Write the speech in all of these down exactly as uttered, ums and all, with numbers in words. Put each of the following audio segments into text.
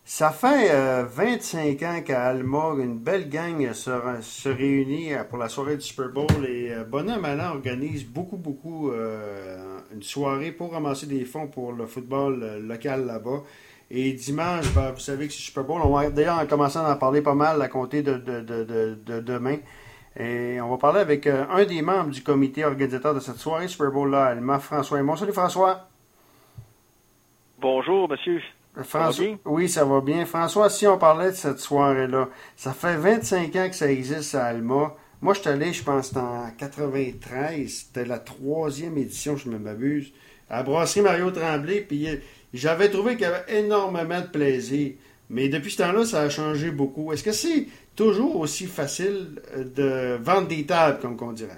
Ça fait euh, vingt-cinq ans qu'à Alma, une belle gang se, se réunit euh, pour la soirée du Super Bowl et euh, Bonhomme Allen organise beaucoup, beaucoup euh, une soirée pour ramasser des fonds pour le football euh, local là-bas. Et dimanche, ben, vous savez que c'est Super Bowl, on va d'ailleurs en commençant à en parler pas mal à compter de, de, de, de, de demain. Et on va parler avec euh, un des membres du comité organisateur de cette soirée Super Bowl-là, à Alma, François Aymon. Salut François! Bonjour, monsieur. Ça va François, bien? oui, ça va bien. François, si on parlait de cette soirée-là, ça fait vingt-cinq ans que ça existe à Alma. Moi, je suis allé, je pense, en quatre-vingt-treize. C'était la troisième édition, je ne m'abuse, à la brasserie Mario Tremblay. Puis euh, j'avais trouvé qu'il y avait énormément de plaisir. Mais depuis ce temps-là, ça a changé beaucoup. Est-ce que c'est toujours aussi facile euh, de vendre des tables, comme on dirait?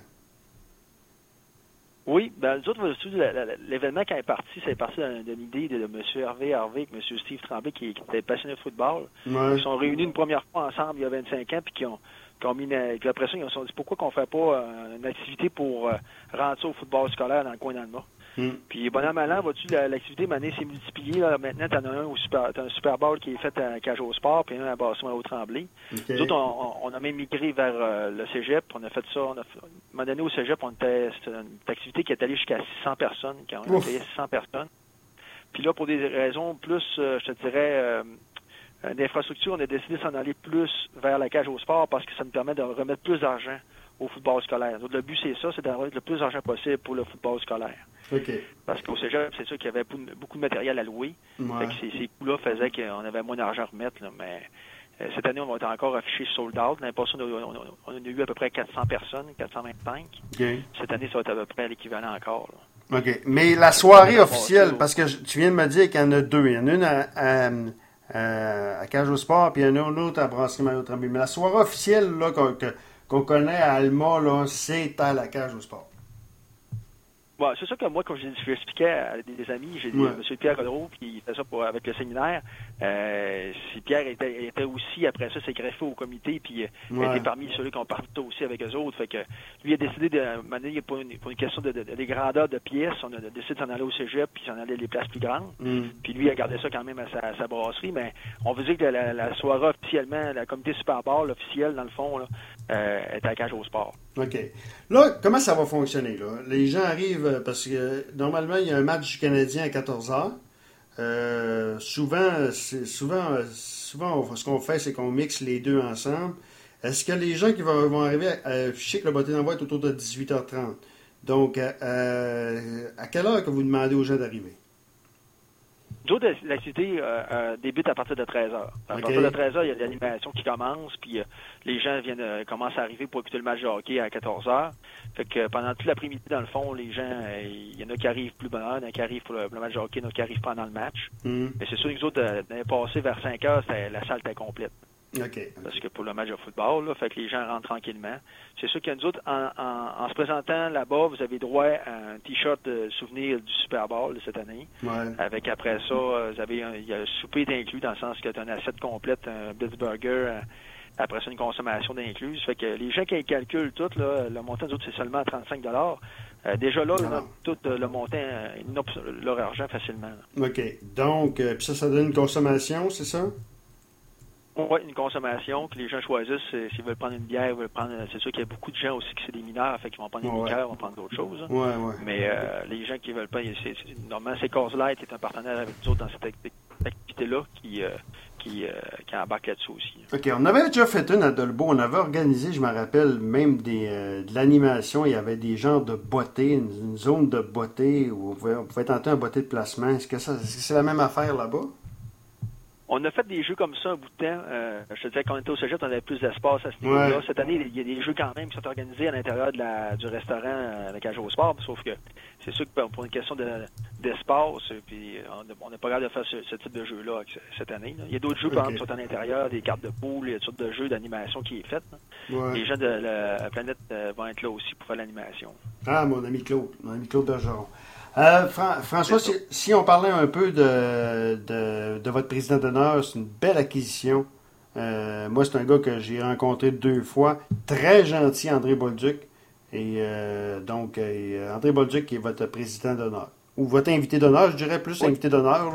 Oui, ben, nous autres, l'événement quand il est parti, c'est parti d'une idée de, de M. Hervé Harvey et M. Steve Tremblay qui, qui étaient passionnés de football. Ouais. Ils sont réunis une première fois ensemble il y a vingt-cinq ans, puis qui ont, qui ont mis une, puis après ça, ils se sont dit pourquoi qu'on ne fait pas euh, une activité pour euh, rendre ça au football scolaire dans le coin d'Alma. Hmm. Puis bonhomme allant, vois-tu, l'activité maintenant s'est multipliée. Là. Maintenant, tu en as un au super, t'as un Super Bowl qui est fait à Cage au Sport, puis un à Basson au Tremblay. Okay. Nous autres, on, on, on a même migré vers euh, le cégep. On a fait ça. On a fait, à un moment donné, au cégep, on était, c'était une activité qui est allée jusqu'à six cents personnes, quand on a payé six cents personnes. Puis là, pour des raisons plus, euh, je te dirais, euh, d'infrastructure, on a décidé de s'en aller plus vers la Cage au Sport parce que ça nous permet de remettre plus d'argent au football scolaire. Donc, le but, c'est ça, c'est d'avoir le plus d'argent possible pour le football scolaire. Okay. Parce qu'au cégep, c'est sûr qu'il y avait beaucoup de matériel à louer. Ouais. Fait que ces, ces coûts-là faisaient qu'on avait moins d'argent à remettre. Là, mais euh, cette année, on va être encore affiché sold out. L'année passée, on a, on, a, on a eu à peu près quatre cents personnes, quatre cent vingt-cinq. Okay. Cette année, ça va être à peu près l'équivalent encore. Là. OK. Mais la soirée officielle, parce que tu viens de me dire qu'il y en a deux. Il y en a une à, à, à, à Cage au Sport, puis il y en a une autre à Brasserie Mario Tremblay. Mais la soirée officielle là, qu'on, qu'on connaît à Alma, là, c'est à la Cage au Sport. Bon, c'est ça que moi, quand je l'expliquais à des, des amis, j'ai dit, ouais. M. Pierre Godreau, qui fait ça pour, avec le séminaire, euh, si Pierre était, était aussi, après ça, s'est greffé au comité, puis ouais. était parmi ceux qui ont parti aussi avec eux autres. Fait que lui a décidé de, pour une, pour une question de, de, de, de grandeur de pièces, on a décidé de s'en aller au cégep, puis s'en aller les places plus grandes. Mm. Puis lui a gardé ça quand même à sa, à sa brasserie, mais on veut dire que la, la soirée officiellement, la comité Super Bowl officielle, dans le fond, là, euh, est à Cage au Sport. OK. Là, comment ça va fonctionner, là? Les gens arrivent, parce que euh, normalement, il y a un match du Canadien à quatorze heures. Euh, souvent, c'est, souvent, souvent, on, ce qu'on fait, c'est qu'on mixe les deux ensemble. Est-ce que les gens qui vont, vont arriver, à, je sais que le bottin d'envoi est autour de dix-huit heures trente. Donc, euh, à quelle heure que vous demandez aux gens d'arriver? D'autres, l'activité euh, euh, débute à partir de treize heures. À okay. partir de treize heures, il y a de l'animation qui commence, puis euh, les gens viennent euh, commencent à arriver pour écouter le match de hockey à quatorze heures. Fait que euh, pendant tout l'après-midi, dans le fond, les gens, il euh, y en a qui arrivent plus bonne heure, il y en a qui arrivent pour le, pour le match de hockey, il y en a qui arrivent pendant le match. Mm. Mais c'est sûr que nous autres, euh, l'année passée, vers cinq heures, la salle était complète. Okay. Parce que pour le match de football, là, fait que les gens rentrent tranquillement. C'est sûr que nous autres, en, en, en se présentant là-bas, vous avez droit à un T-shirt de souvenir du Super Bowl de cette année. Ouais. Avec après ça, vous avez un, il y a le souper inclus dans le sens que tu as une assiette complète, un Blitz Burger, après ça une consommation d'inclus. Fait que les gens qui calculent tout, là, le montant des autres, c'est seulement trente-cinq dollars. Euh, déjà là, là tout euh, le montant, euh, ils n'ont leur argent facilement. Là. OK. Donc, euh, puis ça, ça donne une consommation, c'est ça? Oui, une consommation que les gens choisissent s'ils veulent prendre une bière, ils veulent prendre. C'est sûr qu'il y a beaucoup de gens aussi qui c'est des mineurs, fait qu'ils vont prendre une ouais. liqueur, vont prendre d'autres choses. Hein. Ouais, ouais. Mais euh, les gens qui veulent pas, c'est, c'est, normalement, c'est Cause Light qui est un partenaire avec nous autres dans cette activité-là qui, euh, qui, euh, qui embarque là-dessus aussi. OK, on avait déjà fait une à Dolbeau. On avait organisé, je me rappelle, même des, euh, de l'animation. Il y avait des genres de bottées, une, une zone de bottées où on pouvait, on pouvait tenter un botté de placement. Est-ce que, ça, est-ce que c'est la même affaire là-bas? On a fait des jeux comme ça un bout de temps. Euh, je te disais qu'on était au cégep, on avait plus d'espace à ce niveau-là. Ouais. Cette année, il y a des jeux quand même qui sont organisés à l'intérieur de la, du restaurant euh, avec Cage au Sport, sauf que c'est sûr que pour une question de, d'espace, puis on n'est pas capable de faire ce, ce type de jeu-là cette année. Là. Il y a d'autres jeux, okay. par exemple, qui sont à l'intérieur, des cartes de poule, il y a toutes sortes de jeux d'animation qui est fait. Ouais. Les gens de la planète euh, vont être là aussi pour faire l'animation. Ah, mon ami Claude, mon ami Claude Bergeron. Euh, Fran- François, si, si on parlait un peu de, de, de votre président d'honneur, c'est une belle acquisition. Euh, moi, c'est un gars que j'ai rencontré deux fois. Très gentil, André Bolduc. Et euh, donc, euh, André Bolduc qui est votre président d'honneur. Ou votre invité d'honneur, je dirais plus oui. invité d'honneur. Là.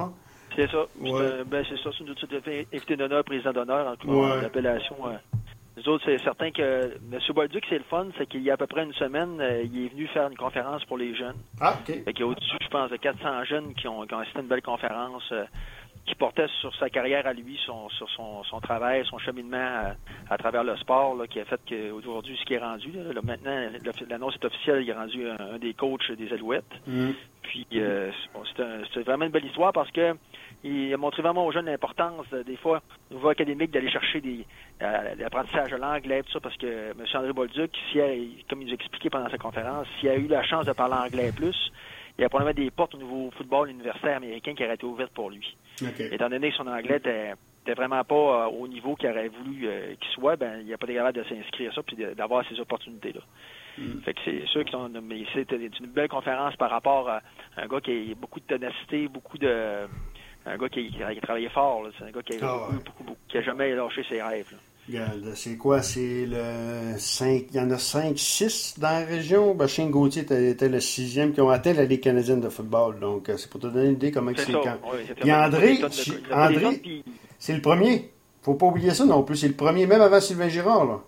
C'est ça. Ouais. C'est, ben, c'est ça. C'est une petite invité d'honneur, président d'honneur, en tout cas, Ouais. l'appellation. Euh, nous autres, c'est certain que M. Bolduc, c'est le fun, c'est qu'il y a à peu près une semaine, euh, il est venu faire une conférence pour les jeunes. Ah, OK. Fait qu'il y a au-dessus, je pense, de quatre cents jeunes qui ont, qui ont assisté à une belle conférence euh, qui portait sur sa carrière à lui, son, sur son, son travail, son cheminement à, à travers le sport, là, qui a fait qu'aujourd'hui, ce qui est rendu, là, là, maintenant, l'annonce est officielle, il est rendu un, un des coachs des Alouettes. Mm. Puis, euh, c'est, bon, c'est, un, c'est vraiment une belle histoire parce que il a montré vraiment aux jeunes l'importance, euh, des fois, au niveau académique, d'aller chercher des euh, l'apprentissage de l'anglais, tout ça, parce que M. André Bolduc, si a, comme il nous a expliqué pendant sa conférence, s'il a eu la chance de parler anglais plus, il y a probablement des portes au niveau football universitaire américain qui auraient été ouvertes pour lui. Okay. Étant donné que son anglais était, était vraiment pas euh, au niveau qu'il aurait voulu euh, qu'il soit, ben il n'y a pas de capable de s'inscrire ça puis de, d'avoir ces opportunités-là. Mm. Fait que c'est sûr qu'ils ont mais c'était une belle conférence par rapport à un gars qui a beaucoup de ténacité, beaucoup de un gars qui, qui a travaillé fort, là. C'est un gars qui a, oh, beaucoup, ouais. beaucoup, beaucoup, qui a jamais lâché ses rêves. Là. Regarde, c'est quoi? C'est le cinq. Il y en a cinq, six dans la région. Ben, Shane Gauthier était, était le sixième qui ont atteint la Ligue canadienne de football. Donc, c'est pour te donner une idée comment c'est, c'est quand. Oui, c'est puis André, de, André puis... c'est le premier. Faut pas oublier ça non plus. C'est le premier, même avant Sylvain Girard, là.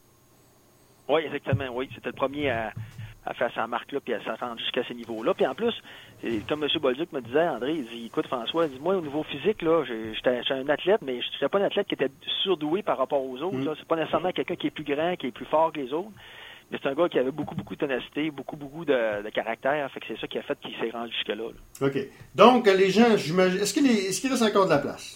Oui, exactement. Oui, c'était le premier à, à faire sa marque-là puis à se rendre jusqu'à ces niveaux-là. Puis en plus, comme M. Bolduc me disait, André, il dit, écoute François, dis-moi au niveau physique, là, j'étais, j'étais un athlète, mais je n'étais pas un athlète qui était surdoué par rapport aux autres. Mm. Là. C'est pas nécessairement quelqu'un qui est plus grand, qui est plus fort que les autres, mais c'est un gars qui avait beaucoup, beaucoup de ténacité, beaucoup, beaucoup de, de caractère. Fait que c'est ça qui a fait qu'il s'est rendu jusque-là. Là. OK. Donc, les gens, j'imagine, est-ce qu'il, est, est-ce qu'il reste encore de la place?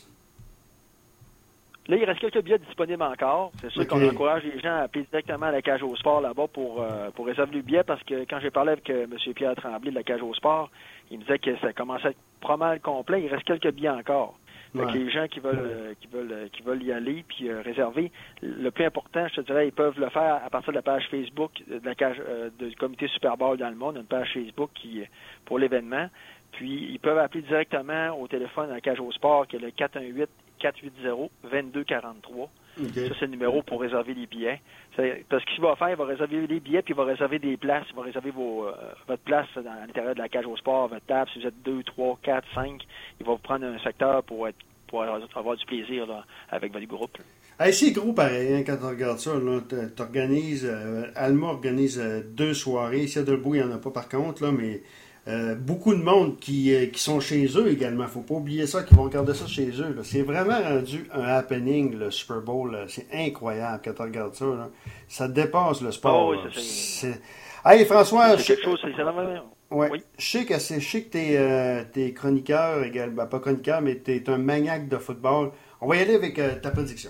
Là, il reste quelques billets disponibles encore. C'est sûr okay. qu'on encourage les gens à appeler directement à la Cage au Sport là-bas pour, euh, pour réserver le billet parce que quand j'ai parlé avec euh, M. Pierre Tremblay de la Cage au Sport, il me disait que ça commençait à être pas mal complet. Il reste quelques billets encore. Ouais. Fait que les gens qui veulent, euh, qui veulent, euh, qui veulent y aller puis euh, réserver, le plus important, je te dirais, ils peuvent le faire à partir de la page Facebook de la cage, euh, du comité Super Bowl dans le monde, une page Facebook qui pour l'événement. Puis ils peuvent appeler directement au téléphone à la Cage au Sport qui est le quatre un huit quatre huit zéro deux deux quatre trois. Okay. Ça, c'est le numéro pour réserver les billets. C'est, parce qu'il va faire, il va réserver les billets, puis il va réserver des places. Il va réserver vos, euh, votre place dans, à l'intérieur de la Cage au Sport, votre table. Si vous êtes deux, trois, quatre, cinq, il va vous prendre un secteur pour, être, pour avoir du plaisir là, avec votre groupe. Hey, c'est gros pareil, hein, quand tu regardes ça. Là, t'organises, euh, Alma organise euh, deux soirées. Ici à Dolbeau, il n'y en a pas par contre, là, mais... Euh, beaucoup de monde qui, euh, qui sont chez eux également. Il ne faut pas oublier ça, qui vont regarder ça chez eux. Là. C'est vraiment rendu un happening, le Super Bowl. Là. C'est incroyable quand tu regardes ça. Là. Ça dépasse le sport. Oh, oui, c'est, c'est... Hey, François, c'est quelque chose, c'est vraiment... Ouais. Oui. Je sais que c'est, je sais que t'es, euh, t'es chroniqueur, également, ben, pas chroniqueur, mais tu es un maniaque de football. On va y aller avec euh, ta prédiction.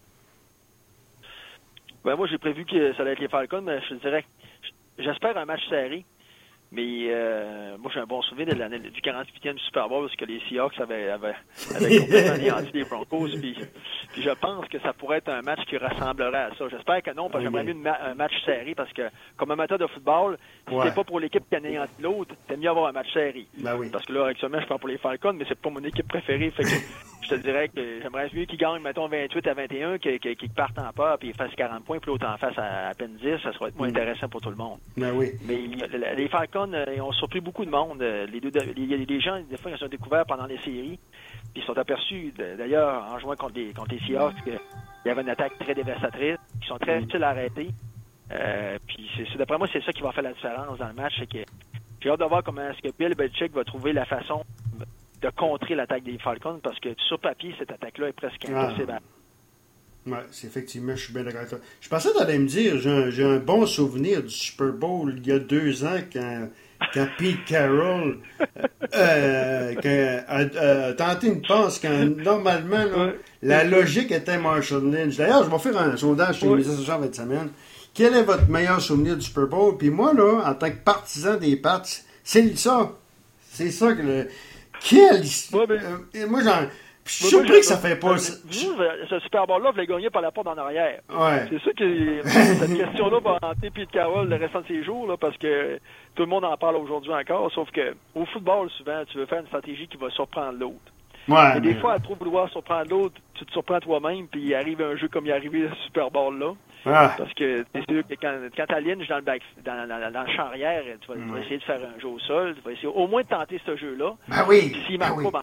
Ben, moi, j'ai prévu que ça allait être les Falcons, mais je te dirais, j'espère un match serré. Mais euh, moi, j'ai un bon souvenir de l'année du quarante-huitième Super Bowl parce que les Seahawks avaient, avaient, avaient complètement anéanti les Broncos. Puis, puis je pense que ça pourrait être un match qui ressemblerait à ça. J'espère que non, parce que j'aimerais mieux ma- un match serré parce que, comme amateur de football, si ouais. c'est pas pour l'équipe qui anéantit l'autre, c'est mieux avoir un match serré. Ben oui. Parce que là, actuellement, je prends pour les Falcons, mais c'est pas mon équipe préférée. Fait que je te dirais que j'aimerais mieux qu'ils gagnent, mettons, vingt-huit à vingt et un, qu'ils, qu'ils partent en pas puis ils fassent quarante points, puis l'autre en face à, à peine dix. Ça serait moins mm. intéressant pour tout le monde. Ben oui. Mais les Falcons, ils ont surpris beaucoup de monde. Les, deux, les, les gens, des fois, ils ont découvert pendant les séries. Puis ils sont aperçus, d'ailleurs, en jouant contre les, contre les Seahawks, qu'il y avait une attaque très dévastatrice, qui sont très difficiles à arrêter. Euh, puis c'est, c'est, d'après moi, c'est ça qui va faire la différence dans le match. C'est que j'ai hâte de voir comment est-ce que Bill Belichick va trouver la façon de contrer l'attaque des Falcons, parce que sur papier, cette attaque-là est presque impossible. Ah. Oui, c'est effectivement, je suis bien d'accord avec toi. Je pensais que tu allais me dire, j'ai un, j'ai un bon souvenir du Super Bowl il y a deux ans quand, quand Pete Carroll euh, quand, a, a tenté une passe quand normalement là, la logique était Marshall Lynch. D'ailleurs, je vais faire un sondage sur les médias sociaux cette semaine. Quel est votre meilleur souvenir du Super Bowl? Puis moi, là, en tant que partisan des Pats, c'est ça. C'est ça que le... Quelle histoire! Ouais, ben... euh, moi, j'en... Je suis surpris que ça fait pas... Vous, ce Super Bowl-là, vous l'avez gagné par la porte en arrière. Ouais. C'est sûr que cette question-là va hanter Pete Carroll le restant de ses jours, là, parce que tout le monde en parle aujourd'hui encore, sauf que au football, souvent, tu veux faire une stratégie qui va surprendre l'autre. Ouais, et des mais... fois, à trop vouloir surprendre l'autre, tu te surprends toi-même, puis il arrive un jeu comme il est arrivé le Super Bowl-là. Ah. Parce que c'est sûr que quand, quand tu alignes dans le, back, dans, dans, dans le champ arrière, tu vas, mm. tu vas essayer de faire un jeu au sol, tu vas essayer au moins de tenter ce jeu-là. Ben oui. Puis s'il ne marque ben pas, oui. ben,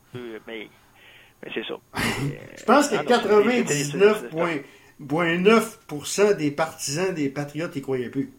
Mais, mais c'est ça. Je pense que quatre-vingt-dix-neuf virgule neuf pour cent des partisans des Patriotes n'y croyaient plus.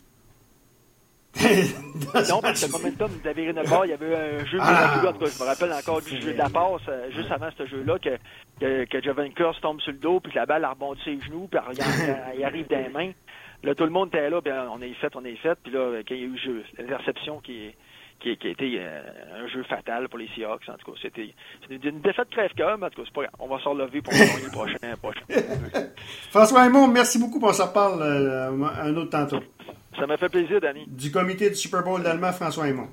Non, parce que le momentum de virer notre bord, il y avait un jeu ah, en tout cas, je me rappelle encore du jeu de la passe, euh, juste avant ce jeu-là, que, que, que Jevon Kearse tombe sur le dos, puis que la balle a rebondi ses genoux, puis il, il arrive dans les mains. Là, tout le monde était là, bien, on est fait, on est fait, puis là, quand il y a eu le jeu, l'interception qui, qui, qui a été euh, un jeu fatal pour les Seahawks, en tout cas, c'était, c'était une défaite crève-cœur, mais en tout cas, c'est pas grave, on va s'en relever pour le prochain, prochain. François Aymon, merci beaucoup, on s'en reparle euh, un autre tantôt. Ça m'a fait plaisir, Danny. Du comité du Super Bowl d'Allemand, François Aymon.